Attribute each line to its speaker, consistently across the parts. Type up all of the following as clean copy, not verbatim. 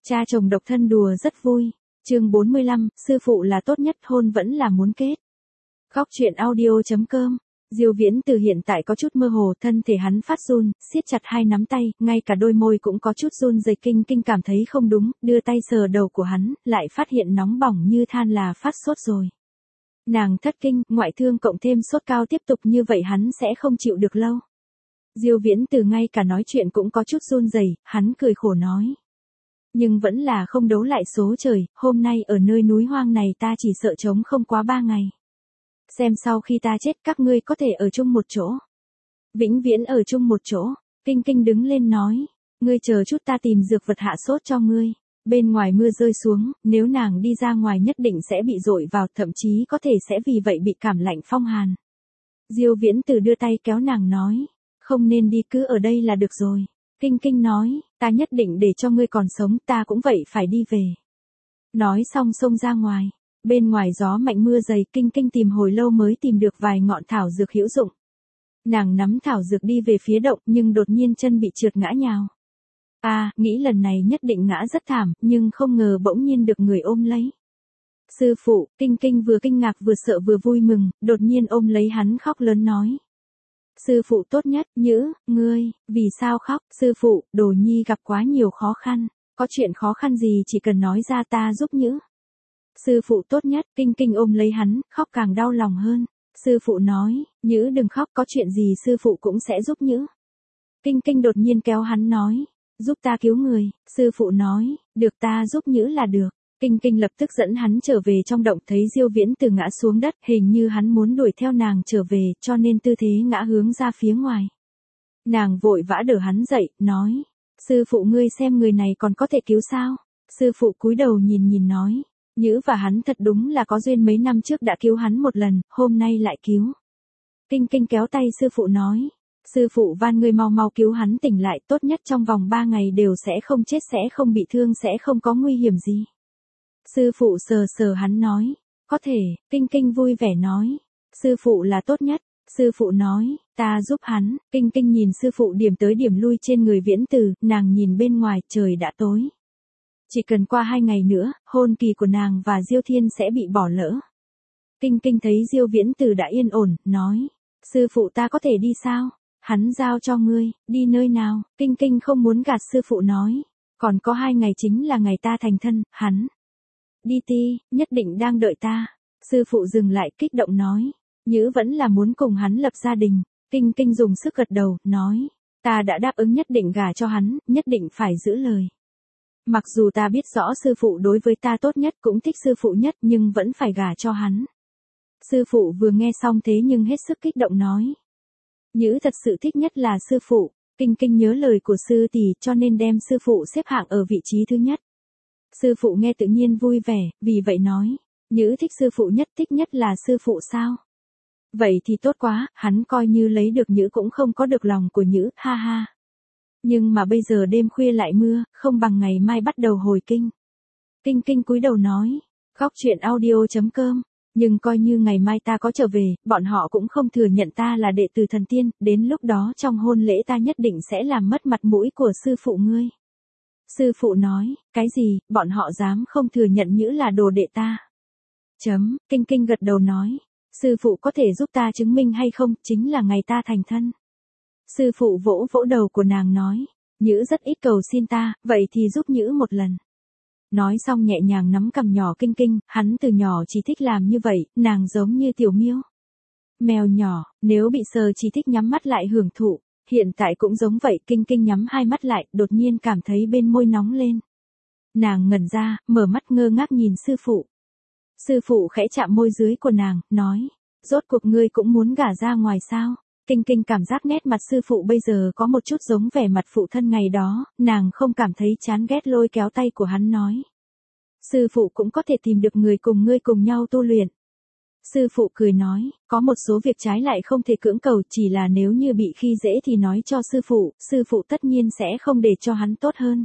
Speaker 1: Cha chồng độc thân đùa rất vui. Chương 45, sư phụ là tốt nhất, hôn vẫn là muốn kết. Góc truyện audio.com. Diêu Viễn Từ hiện tại có chút mơ hồ, thân thể hắn phát run, siết chặt hai nắm tay, ngay cả đôi môi cũng có chút run rẩy. Kinh cảm thấy không đúng, đưa tay sờ đầu của hắn, lại phát hiện nóng bỏng như than, là phát sốt rồi. Nàng thất kinh, ngoại thương cộng thêm sốt cao, tiếp tục như vậy hắn sẽ không chịu được lâu. Diêu Viễn Từ ngay cả nói chuyện cũng có chút run rẩy, hắn cười khổ nói. Nhưng vẫn là không đấu lại số trời, hôm nay ở nơi núi hoang này ta chỉ sợ chống không quá 3 ngày. Xem sau khi ta chết các ngươi có thể ở chung một chỗ. Vĩnh viễn ở chung một chỗ. Kinh đứng lên nói. Ngươi chờ chút, ta tìm dược vật hạ sốt cho ngươi. Bên ngoài mưa rơi xuống, nếu nàng đi ra ngoài nhất định sẽ bị dội vào, thậm chí có thể sẽ vì vậy bị cảm lạnh phong hàn. Diêu Viễn Từ đưa tay kéo nàng nói. Không nên đi, cứ ở đây là được rồi. Kinh nói, ta nhất định để cho ngươi còn sống, ta cũng vậy phải đi về. Nói xong xông ra ngoài. Bên ngoài gió mạnh mưa dày, Kinh tìm hồi lâu mới tìm được vài ngọn thảo dược hữu dụng. Nàng nắm thảo dược đi về phía động, nhưng đột nhiên chân bị trượt ngã nhào. Nghĩ lần này nhất định ngã rất thảm, nhưng không ngờ bỗng nhiên được người ôm lấy. Sư phụ, Kinh vừa kinh ngạc vừa sợ vừa vui mừng, đột nhiên ôm lấy hắn khóc lớn nói. Sư phụ tốt nhất, Nhữ, ngươi, vì sao khóc? Sư phụ, Đồ Nhi gặp quá nhiều khó khăn, có chuyện khó khăn gì chỉ cần nói ra ta giúp Nhữ. Sư phụ tốt nhất, Kinh ôm lấy hắn, khóc càng đau lòng hơn. Sư phụ nói, Nhữ đừng khóc, có chuyện gì sư phụ cũng sẽ giúp Nhữ. Kinh đột nhiên kéo hắn nói, giúp ta cứu người. Sư phụ nói, được, ta giúp Nhữ là được. Kinh lập tức dẫn hắn trở về trong động, thấy Diêu Viễn Từ ngã xuống đất, hình như hắn muốn đuổi theo nàng trở về, cho nên tư thế ngã hướng ra phía ngoài. Nàng vội vã đỡ hắn dậy, nói, sư phụ ngươi xem người này còn có thể cứu sao? Sư phụ cúi đầu nhìn nói, Nhữ và hắn thật đúng là có duyên, mấy năm trước đã cứu hắn một lần, hôm nay lại cứu. Kinh kéo tay sư phụ nói, sư phụ van ngươi mau cứu hắn tỉnh lại, tốt nhất trong vòng 3 ngày đều sẽ không chết, sẽ không bị thương, sẽ không có nguy hiểm gì. Sư phụ sờ hắn nói, có thể. Kinh vui vẻ nói, sư phụ là tốt nhất. Sư phụ nói, ta giúp hắn. Kinh nhìn sư phụ điểm tới điểm lui trên người Viễn Từ, nàng nhìn bên ngoài, trời đã tối. Chỉ cần qua 2 ngày nữa, hôn kỳ của nàng và Diêu Thiên sẽ bị bỏ lỡ. Kinh thấy Diêu Viễn Từ đã yên ổn, nói, sư phụ ta có thể đi sao? Hắn giao cho ngươi, đi nơi nào? Kinh không muốn gạt sư phụ nói, còn có 2 ngày chính là ngày ta thành thân, hắn. Đi ti, nhất định đang đợi ta. Sư phụ dừng lại, kích động nói, Nhữ vẫn là muốn cùng hắn lập gia đình. Kinh dùng sức gật đầu, nói, ta đã đáp ứng nhất định gả cho hắn, nhất định phải giữ lời. Mặc dù ta biết rõ sư phụ đối với ta tốt nhất, cũng thích sư phụ nhất, nhưng vẫn phải gả cho hắn. Sư phụ vừa nghe xong thế nhưng hết sức kích động nói, Nhữ thật sự thích nhất là sư phụ. Kinh nhớ lời của sư tỷ, cho nên đem sư phụ xếp hạng ở vị trí thứ nhất. Sư phụ nghe tự nhiên vui vẻ, vì vậy nói, Nhữ thích sư phụ nhất, thích nhất là sư phụ sao? Vậy thì tốt quá, hắn coi như lấy được Nhữ cũng không có được lòng của Nhữ, ha ha. Nhưng mà bây giờ đêm khuya lại mưa, không bằng ngày mai bắt đầu hồi kinh. Kinh cúi đầu nói, góc truyện audio.com, nhưng coi như ngày mai ta có trở về, bọn họ cũng không thừa nhận ta là đệ tử thần tiên, đến lúc đó trong hôn lễ ta nhất định sẽ làm mất mặt mũi của sư phụ ngươi. Sư phụ nói, cái gì, bọn họ dám không thừa nhận Nhữ là đồ đệ ta? Kinh gật đầu nói, sư phụ có thể giúp ta chứng minh hay không, chính là ngày ta thành thân. Sư phụ vỗ đầu của nàng nói, Nhữ rất ít cầu xin ta, vậy thì giúp Nhữ một lần. Nói xong nhẹ nhàng nắm cằm nhỏ Kinh, hắn từ nhỏ chỉ thích làm như vậy, nàng giống như tiểu miêu. Mèo nhỏ, nếu bị sờ chỉ thích nhắm mắt lại hưởng thụ. Hiện tại cũng giống vậy, Kinh nhắm hai mắt lại, đột nhiên cảm thấy bên môi nóng lên. Nàng ngẩn ra, mở mắt ngơ ngác nhìn sư phụ. Sư phụ khẽ chạm môi dưới của nàng, nói, rốt cuộc ngươi cũng muốn gả ra ngoài sao? Kinh cảm giác nét mặt sư phụ bây giờ có một chút giống vẻ mặt phụ thân ngày đó, nàng không cảm thấy chán ghét, lôi kéo tay của hắn nói. Sư phụ cũng có thể tìm được người cùng ngươi cùng nhau tu luyện. Sư phụ cười nói, có một số việc trái lại không thể cưỡng cầu, chỉ là nếu như bị khi dễ thì nói cho sư phụ tất nhiên sẽ không để cho hắn tốt hơn.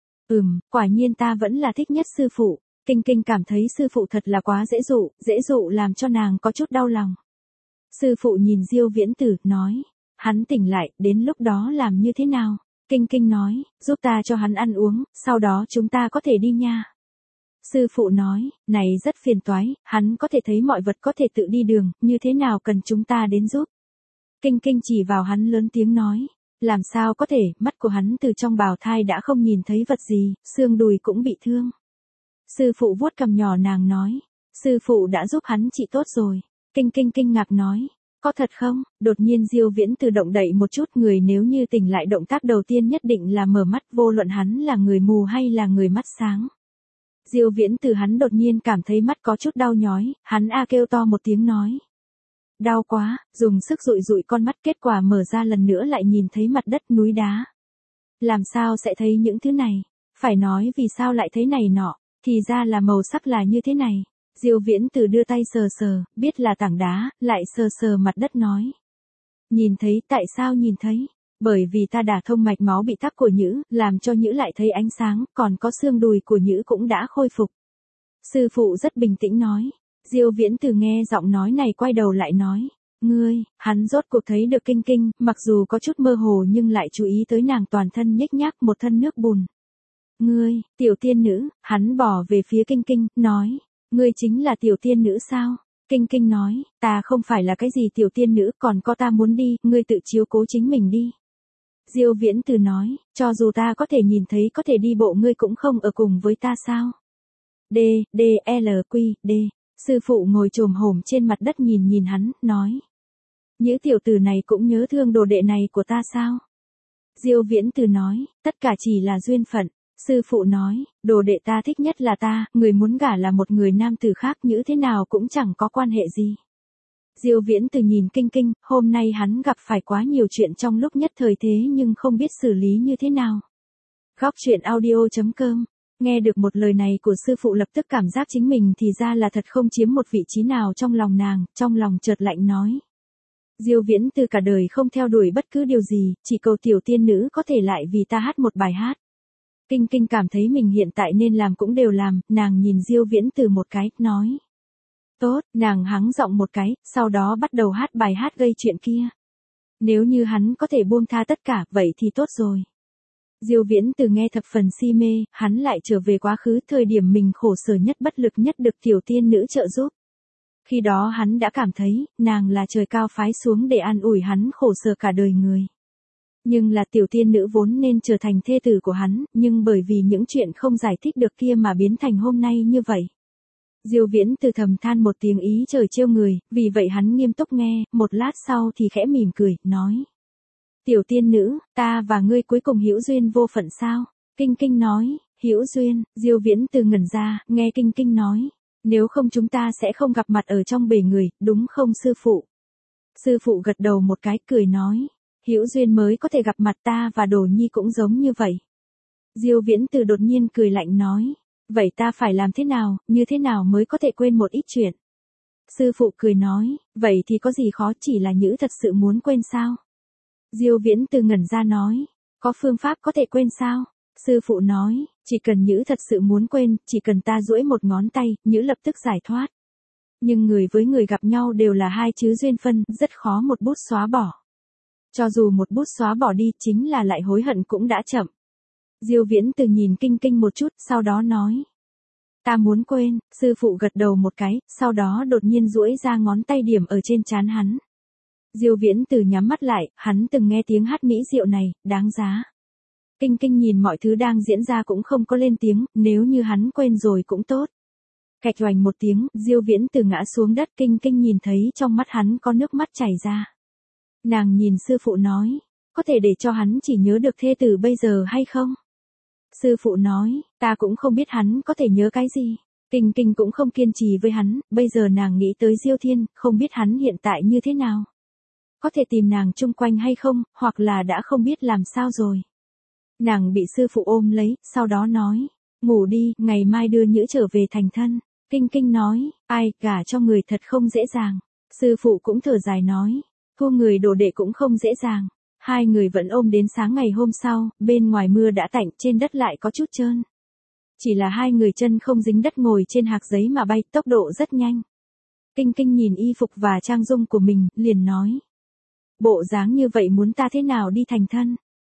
Speaker 1: Quả nhiên ta vẫn là thích nhất sư phụ. Kinh cảm thấy sư phụ thật là quá dễ dụ làm cho nàng có chút đau lòng. Sư phụ nhìn Diêu Viễn Từ, nói, hắn tỉnh lại, đến lúc đó làm như thế nào? Kinh Kinh nói, giúp ta cho hắn ăn uống, sau đó chúng ta có thể đi nha. Sư phụ nói, này rất phiền toái, hắn có thể thấy mọi vật có thể tự đi đường, như thế nào cần chúng ta đến giúp. Kinh Kinh chỉ vào hắn lớn tiếng nói, làm sao có thể, mắt của hắn từ trong bào thai đã không nhìn thấy vật gì, xương đùi cũng bị thương. Sư phụ vuốt cằm nhỏ nàng nói, sư phụ đã giúp hắn trị tốt rồi. Kinh Kinh kinh ngạc nói, có thật không? Đột nhiên Diêu Viễn Từ động đậy một chút, người nếu như tỉnh lại động tác đầu tiên nhất định là mở mắt, vô luận hắn là người mù hay là người mắt sáng. Diêu Viễn Từ hắn đột nhiên cảm thấy mắt có chút đau nhói, hắn kêu to một tiếng nói. Đau quá, dùng sức dụi dụi con mắt, kết quả mở ra lần nữa lại nhìn thấy mặt đất núi đá. Làm sao sẽ thấy những thứ này? Phải nói vì sao lại thấy này nọ, thì ra là màu sắc là như thế này. Diêu Viễn Từ đưa tay sờ sờ, biết là tảng đá, lại sờ sờ mặt đất nói. Nhìn thấy, tại sao nhìn thấy? Bởi vì ta đả thông mạch máu bị tắc của nhữ, làm cho nhữ lại thấy ánh sáng, còn có xương đùi của nhữ cũng đã khôi phục. Sư phụ rất bình tĩnh nói. Diêu Viễn Từ nghe giọng nói này quay đầu lại nói. Ngươi, hắn rốt cuộc thấy được Kinh Kinh, mặc dù có chút mơ hồ nhưng lại chú ý tới nàng toàn thân nhếch nhác một thân nước bùn. Ngươi, tiểu tiên nữ, hắn bỏ về phía Kinh Kinh, nói. Ngươi chính là tiểu tiên nữ sao? Kinh Kinh nói, ta không phải là cái gì tiểu tiên nữ, còn có ta muốn đi, ngươi tự chiếu cố chính mình đi. Diêu Viễn Từ nói, cho dù ta có thể nhìn thấy có thể đi bộ, ngươi cũng không ở cùng với ta sao? D, D, L, Q, D. Sư phụ ngồi chồm hổm trên mặt đất nhìn nhìn hắn, nói. Nhữ tiểu tử này cũng nhớ thương đồ đệ này của ta sao? Diêu Viễn Từ nói, tất cả chỉ là duyên phận. Sư phụ nói, đồ đệ ta thích nhất là ta, người muốn gả là một người nam tử khác, như thế nào cũng chẳng có quan hệ gì. Diêu Viễn Từ nhìn Kinh Kinh, hôm nay hắn gặp phải quá nhiều chuyện trong lúc nhất thời thế nhưng không biết xử lý như thế nào. Góc truyện audio.com. Nghe được một lời này của sư phụ lập tức cảm giác chính mình thì ra là thật không chiếm một vị trí nào trong lòng nàng, trong lòng chợt lạnh nói. Diêu Viễn Từ cả đời không theo đuổi bất cứ điều gì, chỉ cầu tiểu tiên nữ có thể lại vì ta hát một bài hát. Kinh Kinh cảm thấy mình hiện tại nên làm cũng đều làm, nàng nhìn Diêu Viễn Từ một cái, nói. Tốt, nàng hắng giọng một cái, sau đó bắt đầu hát bài hát gây chuyện kia. Nếu như hắn có thể buông tha tất cả, vậy thì tốt rồi. Diêu Viễn Từ nghe thập phần si mê, hắn lại trở về quá khứ, thời điểm mình khổ sở nhất, bất lực nhất được tiểu tiên nữ trợ giúp. Khi đó hắn đã cảm thấy, nàng là trời cao phái xuống để an ủi hắn khổ sở cả đời người. Nhưng là tiểu tiên nữ vốn nên trở thành thê tử của hắn, nhưng bởi vì những chuyện không giải thích được kia mà biến thành hôm nay như vậy. Diêu Viễn Từ thầm than một tiếng ý trời trêu người, vì vậy hắn nghiêm túc nghe, một lát sau thì khẽ mỉm cười, nói. Tiểu tiên nữ, ta và ngươi cuối cùng hữu duyên vô phận sao? Kinh Kinh nói, hữu duyên. Diêu Viễn Từ ngẩn ra, nghe Kinh Kinh nói. Nếu không chúng ta sẽ không gặp mặt ở trong bể người, đúng không sư phụ? Sư phụ gật đầu một cái, cười nói. Hữu duyên mới có thể gặp mặt, ta và Đồ Nhi cũng giống như vậy. Diêu Viễn Từ đột nhiên cười lạnh nói. Vậy ta phải làm thế nào, như thế nào mới có thể quên một ít chuyện? Sư phụ cười nói, vậy thì có gì khó, chỉ là Nhữ thật sự muốn quên sao? Diêu Viễn Từ ngẩn ra nói, có phương pháp có thể quên sao? Sư phụ nói, chỉ cần Nhữ thật sự muốn quên, chỉ cần ta duỗi một ngón tay, Nhữ lập tức giải thoát. Nhưng người với người gặp nhau đều là hai chữ duyên phân, rất khó một bút xóa bỏ. Cho dù một bút xóa bỏ đi, chính là lại hối hận cũng đã chậm. Diêu Viễn Từ nhìn Kinh Kinh một chút, sau đó nói. Ta muốn quên, sư phụ gật đầu một cái, sau đó đột nhiên duỗi ra ngón tay điểm ở trên trán hắn. Diêu Viễn Từ nhắm mắt lại, hắn từng nghe tiếng hát mỹ diệu này, đáng giá. Kinh Kinh nhìn mọi thứ đang diễn ra cũng không có lên tiếng, nếu như hắn quên rồi cũng tốt. Cạch oành một tiếng, Diêu Viễn Từ ngã xuống đất, Kinh Kinh nhìn thấy trong mắt hắn có nước mắt chảy ra. Nàng nhìn sư phụ nói, có thể để cho hắn chỉ nhớ được thê tử bây giờ hay không? Sư phụ nói, ta cũng không biết hắn có thể nhớ cái gì. Kinh Kinh cũng không kiên trì với hắn, bây giờ nàng nghĩ tới Diêu Thiên, không biết hắn hiện tại như thế nào. Có thể tìm nàng chung quanh hay không, hoặc là đã không biết làm sao rồi. Nàng bị sư phụ ôm lấy, sau đó nói, ngủ đi, ngày mai đưa Nhữ trở về thành thân. Kinh Kinh nói, ai, gả cho người thật không dễ dàng. Sư phụ cũng thở dài nói, thu người đồ đệ cũng không dễ dàng. Hai người vẫn ôm đến sáng ngày hôm sau, bên ngoài mưa đã tạnh, trên đất lại có chút trơn. Chỉ là hai người chân không dính đất ngồi trên hạc giấy mà bay, tốc độ rất nhanh. Kinh Kinh nhìn y phục và trang dung của mình, liền nói. Bộ dáng như vậy muốn ta thế nào đi thành thân?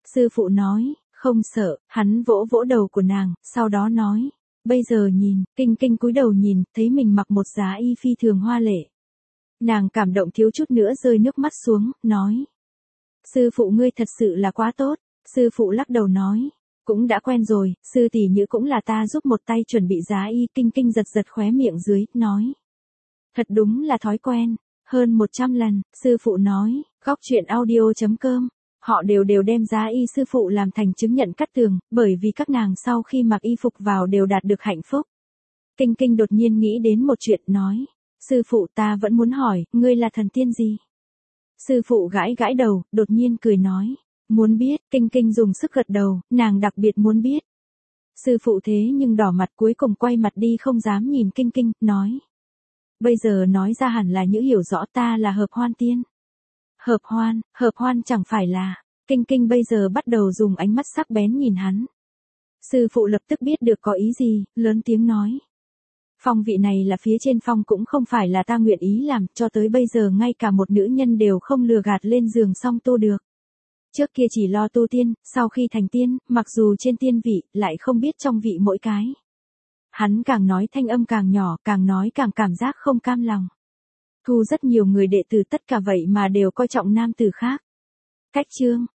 Speaker 1: Sư phụ nói, không sợ, hắn vỗ vỗ đầu của nàng, sau đó nói, bây giờ nhìn, Kinh Kinh cúi đầu nhìn, thấy mình mặc một giá y phi thường hoa lệ. Nàng cảm động thiếu chút nữa rơi nước mắt xuống, nói. Sư phụ ngươi thật sự là quá tốt, sư phụ lắc đầu nói. Cũng đã quen rồi, sư tỷ nhữ cũng là ta giúp một tay chuẩn bị giá y. Kinh Kinh giật giật khóe miệng dưới, nói. Thật đúng là thói quen, hơn 100 lần, sư phụ nói, góc chuyện audio.com. Họ đều đem giá y sư phụ làm thành chứng nhận cắt tường, bởi vì các nàng sau khi mặc y phục vào đều đạt được hạnh phúc. Kinh Kinh đột nhiên nghĩ đến một chuyện nói. Sư phụ ta vẫn muốn hỏi, ngươi là thần tiên gì? Sư phụ gãi gãi đầu, đột nhiên cười nói. Muốn biết, Kinh Kinh dùng sức gật đầu, nàng đặc biệt muốn biết. Sư phụ thế nhưng đỏ mặt cuối cùng quay mặt đi không dám nhìn Kinh Kinh, nói. Bây giờ nói ra hẳn là những hiểu rõ ta là hợp hoan tiên. Hợp hoan chẳng phải là. Kinh Kinh bây giờ bắt đầu dùng ánh mắt sắc bén nhìn hắn. Sư phụ lập tức biết được có ý gì, lớn tiếng nói. Phong vị này là phía trên phong cũng không phải là ta nguyện ý làm, cho tới bây giờ ngay cả một nữ nhân đều không lừa gạt lên giường xong tu được. Trước kia chỉ lo tu tiên, sau khi thành tiên, mặc dù trên tiên vị, lại không biết trong vị mỗi cái. Hắn càng nói thanh âm càng nhỏ, càng nói càng cảm giác không cam lòng. Thu rất nhiều người đệ tử tất cả vậy mà đều coi trọng nam tử khác. Cách chương